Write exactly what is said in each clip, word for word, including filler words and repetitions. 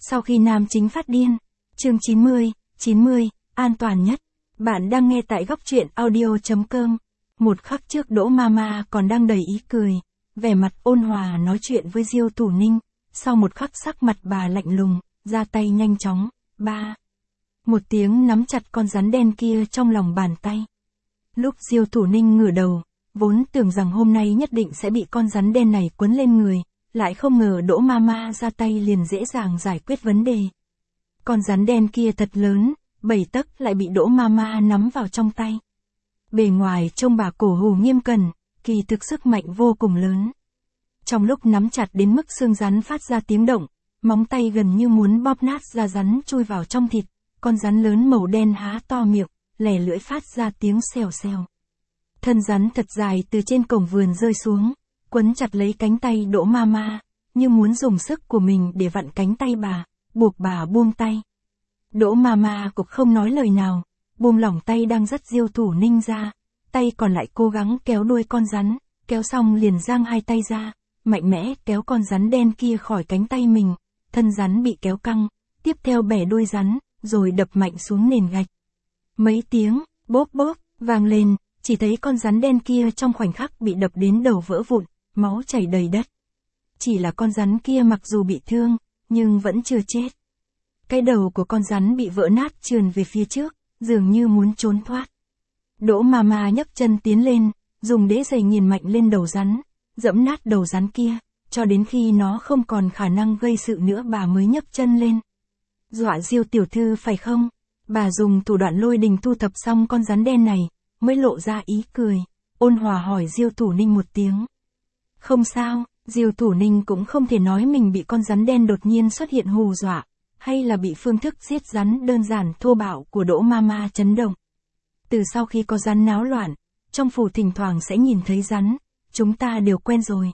Sau khi nam chính phát điên. Chương chín mươi, chín mươi, an toàn nhất. Bạn đang nghe tại góc truyện audio chấm com. Một khắc trước Đỗ Mama còn đang đầy ý cười, vẻ mặt ôn hòa nói chuyện với Diêu Thủ Ninh, sau một khắc sắc mặt bà lạnh lùng, ra tay nhanh chóng, ba. Một tiếng nắm chặt con rắn đen kia trong lòng bàn tay. Lúc Diêu Thủ Ninh ngửa đầu, vốn tưởng rằng hôm nay nhất định sẽ bị con rắn đen này quấn lên người, lại không ngờ Đỗ Mama ra tay liền dễ dàng giải quyết vấn đề. Con rắn đen kia thật lớn, bảy tấc lại bị Đỗ Mama nắm vào trong tay. Bề ngoài trông bà cổ hủ nghiêm cẩn, kỳ thực sức mạnh vô cùng lớn. Trong lúc nắm chặt đến mức xương rắn phát ra tiếng động, móng tay gần như muốn bóp nát da rắn chui vào trong thịt, con rắn lớn màu đen há to miệng, lè lưỡi phát ra tiếng xèo xèo. Thân rắn thật dài từ trên cổng vườn rơi xuống, quấn chặt lấy cánh tay Đỗ Mama, như muốn dùng sức của mình để vặn cánh tay bà, buộc bà buông tay. Đỗ Mama cũng không nói lời nào, buông lỏng tay đang dắt Diêu Thủ Ninh ra, tay còn lại cố gắng kéo đuôi con rắn, kéo xong liền giang hai tay ra, mạnh mẽ kéo con rắn đen kia khỏi cánh tay mình, thân rắn bị kéo căng, tiếp theo bẻ đuôi rắn, rồi đập mạnh xuống nền gạch. Mấy tiếng, bốp bốp, vang lên, chỉ thấy con rắn đen kia trong khoảnh khắc bị đập đến đầu vỡ vụn, máu chảy đầy đất. Chỉ là con rắn kia mặc dù bị thương, nhưng vẫn chưa chết. Cái đầu của con rắn bị vỡ nát trườn về phía trước, dường như muốn trốn thoát. Đỗ Mama nhấc chân tiến lên, dùng đế giày nghiền mạnh lên đầu rắn, dẫm nát đầu rắn kia, cho đến khi nó không còn khả năng gây sự nữa bà mới nhấc chân lên. Dọa Diêu tiểu thư phải không? Bà dùng thủ đoạn lôi đình thu thập xong con rắn đen này, mới lộ ra ý cười, ôn hòa hỏi Diêu Thủ Ninh một tiếng. Không sao, Diêu Thủ Ninh cũng không thể nói mình bị con rắn đen đột nhiên xuất hiện hù dọa, hay là bị phương thức giết rắn đơn giản thô bạo của Đỗ Mama chấn động. Từ sau khi có rắn náo loạn, trong phủ thỉnh thoảng sẽ nhìn thấy rắn, chúng ta đều quen rồi.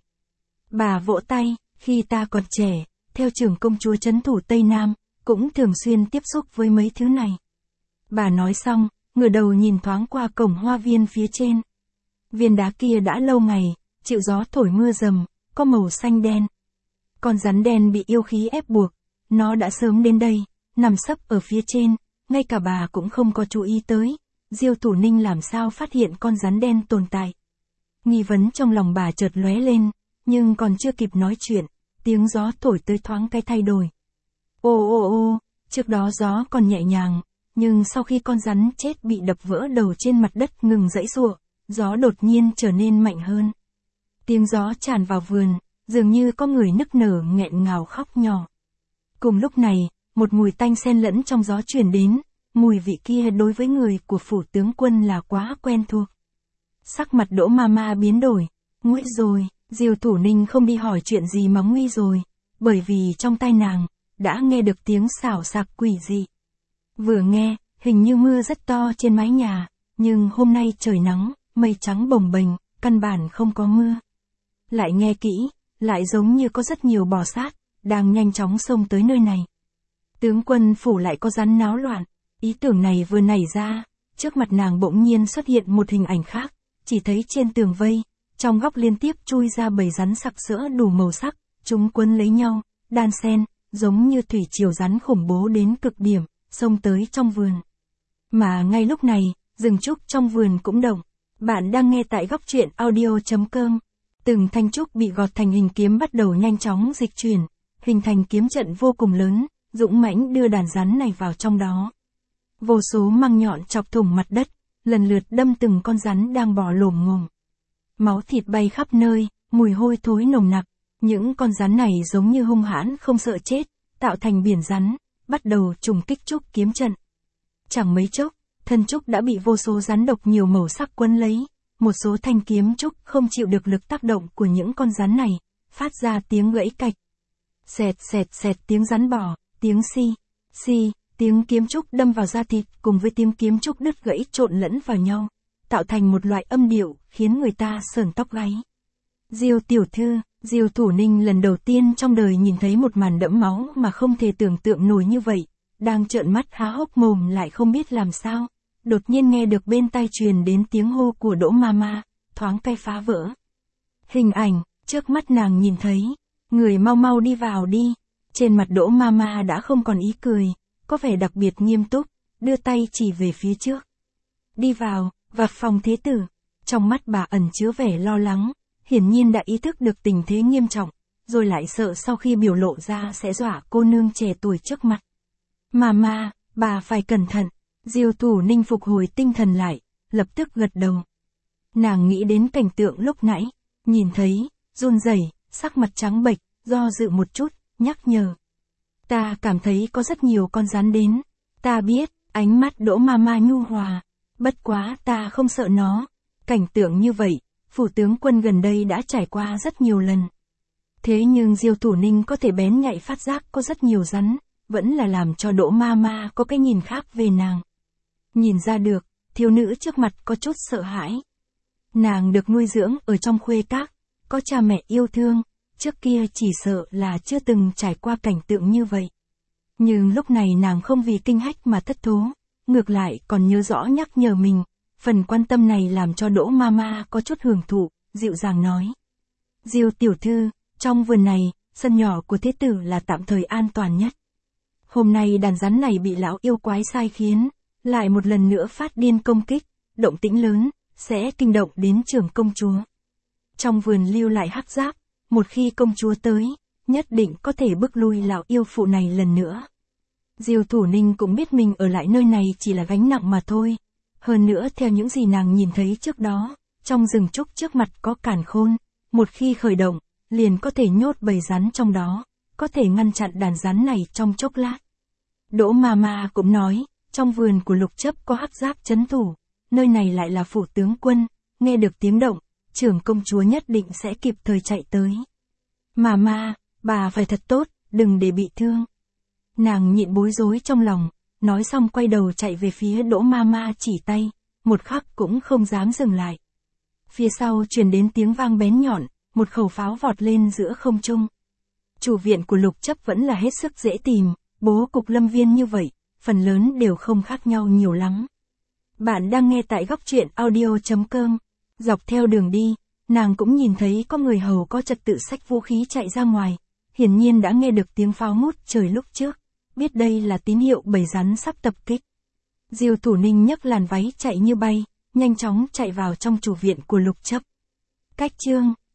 Bà vỗ tay, khi ta còn trẻ, theo trưởng công chúa trấn thủ Tây Nam, cũng thường xuyên tiếp xúc với mấy thứ này. Bà nói xong, ngửa đầu nhìn thoáng qua cổng hoa viên phía trên. Viên đá kia đã lâu ngày, chịu gió thổi mưa rầm, có màu xanh đen. Con rắn đen bị yêu khí ép buộc, nó đã sớm đến đây, nằm sấp ở phía trên, ngay cả bà cũng không có chú ý tới. Diêu Thủ Ninh làm sao phát hiện con rắn đen tồn tại. Nghi vấn trong lòng bà chợt lóe lên, nhưng còn chưa kịp nói chuyện, tiếng gió thổi tới thoáng cái thay đổi. Ô ô ô, trước đó gió còn nhẹ nhàng, nhưng sau khi con rắn chết bị đập vỡ đầu trên mặt đất ngừng giãy giụa, gió đột nhiên trở nên mạnh hơn. Tiếng gió tràn vào vườn, dường như có người nức nở nghẹn ngào khóc nhỏ. Cùng lúc này, một mùi tanh xen lẫn trong gió truyền đến, mùi vị kia đối với người của phủ tướng quân là quá quen thuộc. Sắc mặt Đỗ Mama biến đổi, nguy rồi, Diêu Thủ Ninh không đi hỏi chuyện gì mà nguy rồi, bởi vì trong tai nàng, đã nghe được tiếng xảo xạc quỷ dị. Vừa nghe, hình như mưa rất to trên mái nhà, nhưng hôm nay trời nắng, mây trắng bồng bềnh, căn bản không có mưa. Lại nghe kỹ, lại giống như có rất nhiều bò sát, đang nhanh chóng xông tới nơi này. Tướng quân phủ lại có rắn náo loạn, ý tưởng này vừa nảy ra, trước mặt nàng bỗng nhiên xuất hiện một hình ảnh khác, chỉ thấy trên tường vây, trong góc liên tiếp chui ra bầy rắn sặc sỡ đủ màu sắc, chúng quấn lấy nhau, đan xen, giống như thủy triều rắn khủng bố đến cực điểm, xông tới trong vườn. Mà ngay lúc này, rừng trúc trong vườn cũng động. Bạn đang nghe tại góc truyện audio chấm com. Từng thanh trúc bị gọt thành hình kiếm bắt đầu nhanh chóng dịch chuyển, hình thành kiếm trận vô cùng lớn, dũng mãnh đưa đàn rắn này vào trong đó. Vô số măng nhọn chọc thủng mặt đất, lần lượt đâm từng con rắn đang bò lồm ngồm. Máu thịt bay khắp nơi, mùi hôi thối nồng nặc, những con rắn này giống như hung hãn không sợ chết, tạo thành biển rắn, bắt đầu trùng kích trúc kiếm trận. Chẳng mấy chốc, thân trúc đã bị vô số rắn độc nhiều màu sắc quấn lấy, một số thanh kiếm trúc không chịu được lực tác động của những con rắn này, phát ra tiếng gãy cạch. Xẹt xẹt xẹt tiếng rắn bò, tiếng xi, xi, tiếng kiếm trúc đâm vào da thịt cùng với tiếng kiếm trúc đứt gãy trộn lẫn vào nhau, tạo thành một loại âm điệu khiến người ta sởn tóc gáy. Diêu tiểu thư, Diêu Thủ Ninh lần đầu tiên trong đời nhìn thấy một màn đẫm máu mà không thể tưởng tượng nổi như vậy, đang trợn mắt há hốc mồm lại không biết làm sao, đột nhiên nghe được bên tai truyền đến tiếng hô của Đỗ Mama, thoáng cái phá vỡ. Hình ảnh, trước mắt nàng nhìn thấy, người mau mau đi vào đi, Trên mặt Đỗ Mama đã không còn ý cười, có vẻ đặc biệt nghiêm túc, đưa tay chỉ về phía trước. Đi vào, vào phòng thế tử. Trong mắt bà ẩn chứa vẻ lo lắng, hiển nhiên đã ý thức được tình thế nghiêm trọng, rồi lại sợ sau khi biểu lộ ra sẽ dọa cô nương trẻ tuổi trước mặt. Mama, bà phải cẩn thận. Diêu Thủ Ninh phục hồi tinh thần lại, lập tức gật đầu. Nàng nghĩ đến cảnh tượng lúc nãy, nhìn thấy, run rẩy, sắc mặt trắng bệch, do dự một chút, nhắc nhở. Ta cảm thấy có rất nhiều con rắn đến. Ta biết, ánh mắt Đỗ Mama nhu hòa. Bất quá ta không sợ nó. Cảnh tượng như vậy, phủ tướng quân gần đây đã trải qua rất nhiều lần. Thế nhưng Diêu Thủ Ninh có thể bén nhạy phát giác có rất nhiều rắn, vẫn là làm cho Đỗ Mama có cái nhìn khác về nàng. Nhìn ra được, thiếu nữ trước mặt có chút sợ hãi. Nàng được nuôi dưỡng ở trong khuê các, có cha mẹ yêu thương, trước kia chỉ sợ là chưa từng trải qua cảnh tượng như vậy. Nhưng lúc này nàng không vì kinh hách mà thất thố, ngược lại còn nhớ rõ nhắc nhở mình, phần quan tâm này làm cho Đỗ Mama có chút hưởng thụ, dịu dàng nói. Diêu tiểu thư, trong vườn này, sân nhỏ của thế tử là tạm thời an toàn nhất. Hôm nay đàn rắn này bị lão yêu quái sai khiến, lại một lần nữa phát điên công kích, động tĩnh lớn, sẽ kinh động đến trưởng công chúa. Trong vườn lưu lại hắc giáp, một khi công chúa tới, nhất định có thể bức lui lão yêu phụ này lần nữa. Diêu Thủ Ninh cũng biết mình ở lại nơi này chỉ là gánh nặng mà thôi. Hơn nữa theo những gì nàng nhìn thấy trước đó, trong rừng trúc trước mặt có càn khôn, một khi khởi động, liền có thể nhốt bầy rắn trong đó, có thể ngăn chặn đàn rắn này trong chốc lát. Đỗ Mama cũng nói, trong vườn của Lục Chấp có hắc giáp trấn thủ, nơi này lại là phủ tướng quân, nghe được tiếng động, trưởng công chúa nhất định sẽ kịp thời chạy tới. Mama, bà phải thật tốt, đừng để bị thương. Nàng nhịn bối rối trong lòng, nói xong quay đầu chạy về phía Đỗ Mama chỉ tay, một khắc cũng không dám dừng lại. Phía sau truyền đến tiếng vang bén nhọn, một khẩu pháo vọt lên giữa không trung. Chủ viện của Lục Chấp vẫn là hết sức dễ tìm, bố cục lâm viên như vậy, phần lớn đều không khác nhau nhiều lắm. Bạn đang nghe tại góc truyện audio chấm com. Dọc theo đường đi, nàng cũng nhìn thấy có người hầu có trật tự xách vũ khí chạy ra ngoài, hiển nhiên đã nghe được tiếng pháo ngút trời lúc trước, biết đây là tín hiệu bầy rắn sắp tập kích. Diêu Thủ Ninh nhấc làn váy chạy như bay, nhanh chóng chạy vào trong chủ viện của Lục Chấp. Cách chương